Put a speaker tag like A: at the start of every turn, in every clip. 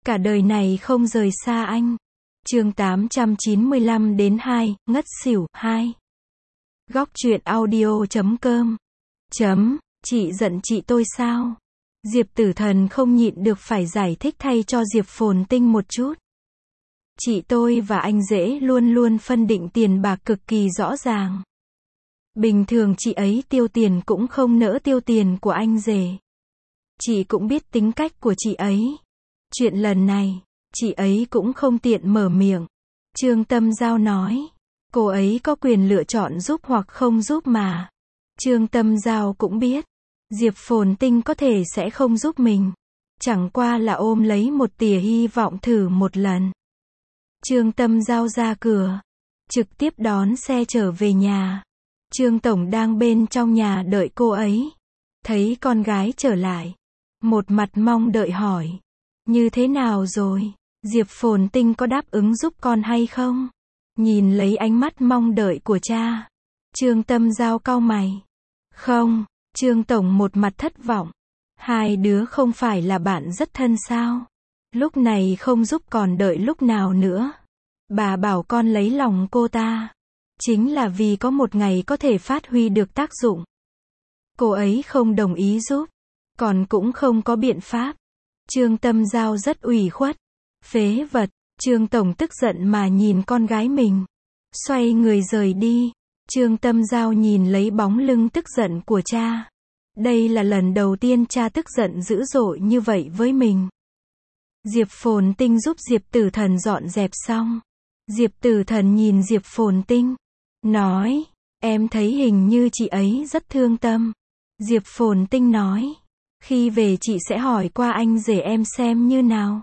A: Cả đời này không rời xa anh. Chương 895 đến 2, ngất xỉu, 2. Góc truyện audio.com. Chị giận chị tôi sao? Diệp Tử Thần không nhịn được phải giải thích thay cho Diệp Phồn Tinh một chút. Chị tôi và anh rể luôn luôn phân định tiền bạc cực kỳ rõ ràng. Bình thường chị ấy tiêu tiền cũng không nỡ tiêu tiền của anh rể. Chị cũng biết tính cách của chị ấy. Chuyện lần này, chị ấy cũng không tiện mở miệng. Trương Tâm Giao nói, cô ấy có quyền lựa chọn giúp hoặc không giúp mà. Trương Tâm Giao cũng biết, Diệp Phồn Tinh có thể sẽ không giúp mình. Chẳng qua là ôm lấy một tia hy vọng thử một lần. Trương Tâm Giao ra cửa, trực tiếp đón xe trở về nhà. Trương Tổng đang bên trong nhà đợi cô ấy. Thấy con gái trở lại, một mặt mong đợi hỏi, như thế nào rồi? Diệp Phồn Tinh có đáp ứng giúp con hay không? Nhìn lấy ánh mắt mong đợi của cha, Trương Tâm Giao cau mày. Không, Trương Tổng một mặt thất vọng. Hai đứa không phải là bạn rất thân sao? Lúc này không giúp còn đợi lúc nào nữa? Bà bảo con lấy lòng cô ta, chính là vì có một ngày có thể phát huy được tác dụng. Cô ấy không đồng ý giúp, còn cũng không có biện pháp. Trương Tâm Giao rất ủy khuất. Phế vật, Trương Tổng tức giận mà nhìn con gái mình. Xoay người rời đi. Trương Tâm Giao nhìn lấy bóng lưng tức giận của cha. Đây là lần đầu tiên cha tức giận dữ dội như vậy với mình. Diệp Phồn Tinh giúp Diệp Tử Thần dọn dẹp xong. Diệp Tử Thần nhìn Diệp Phồn Tinh, nói, em thấy hình như chị ấy rất thương tâm. Diệp Phồn Tinh nói, khi về chị sẽ hỏi qua anh rể em xem như nào.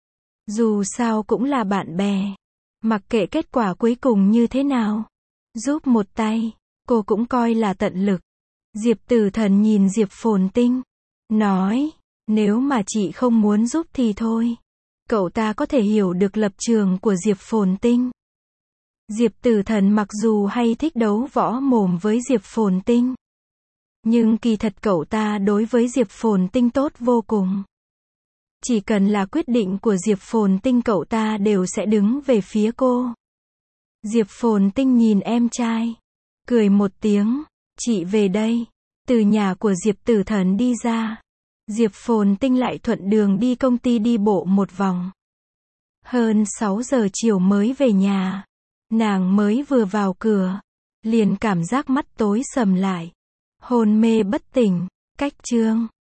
A: Dù sao cũng là bạn bè, mặc kệ kết quả cuối cùng như thế nào, giúp một tay, cô cũng coi là tận lực. Diệp Tử Thần nhìn Diệp Phồn Tinh, nói, nếu mà chị không muốn giúp thì thôi. Cậu ta có thể hiểu được lập trường của Diệp Phồn Tinh. Diệp Tử Thần mặc dù hay thích đấu võ mồm với Diệp Phồn Tinh, nhưng kỳ thật cậu ta đối với Diệp Phồn Tinh tốt vô cùng. Chỉ cần là quyết định của Diệp Phồn Tinh cậu ta đều sẽ đứng về phía cô. Diệp Phồn Tinh nhìn em trai, cười một tiếng, chị về đây. Từ nhà của Diệp Tử Thần đi ra, Diệp Phồn Tinh lại thuận đường đi công ty đi bộ một vòng. Hơn 6 giờ chiều mới về nhà. Nàng mới vừa vào cửa, liền cảm giác mắt tối sầm lại. Hôn mê bất tỉnh. Cách chương